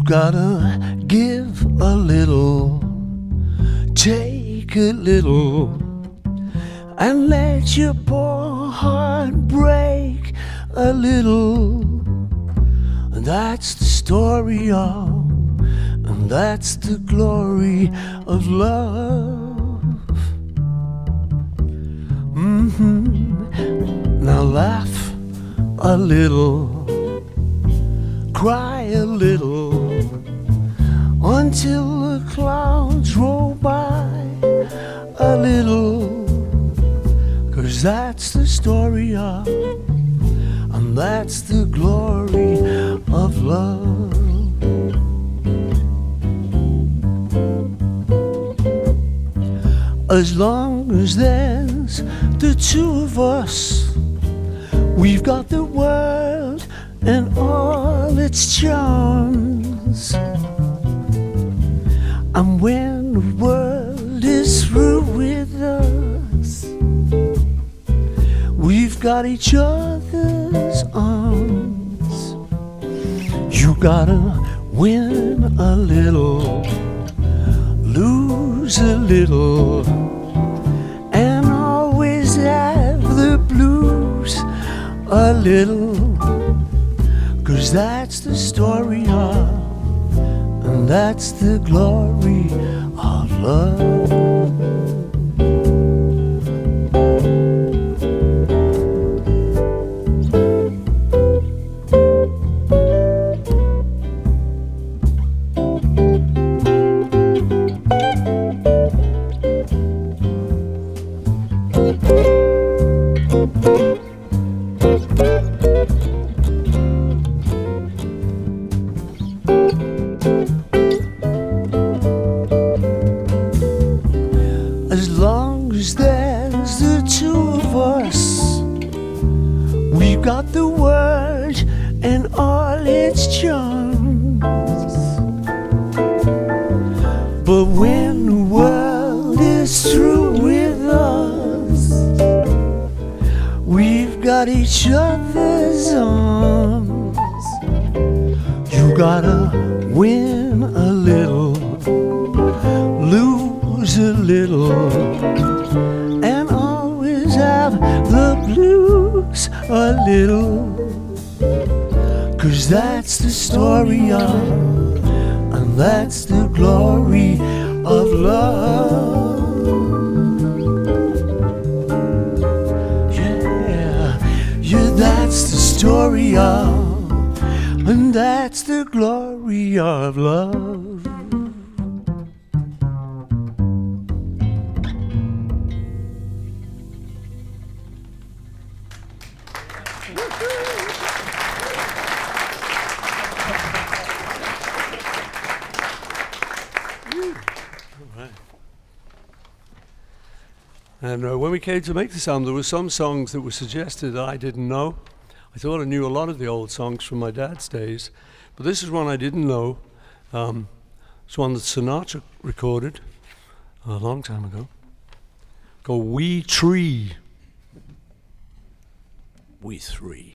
gotta give a little, take a little, and let your poor heart break a little. And that's the story of, and that's the glory of love. Now laugh a little, cry a little, until the clouds roll by a little. 'Cause that's the story of, and that's the glory of love. As long as there's the two of us, we've got the world and all its charms. And when the world is through with us, we've got each other's arms. You gotta win a little, lose a little, and always have the blues a little. 'Cause that's the story of, and that's the glory of love. As long as there's the two of us, we've got the world and all its charms. But when the world is through with us, we've got each other's arms. You gotta win a little, lose a little, and always have the blues a little. 'Cause that's the story of, and that's the glory of love. Yeah, yeah, that's the story of, and that's the glory of love. And when we came to make this album, there were some songs that were suggested that I didn't know. I thought I knew a lot of the old songs from my dad's days, but this is one I didn't know. It's one that Sinatra recorded a long time ago, called We Tree. We Three.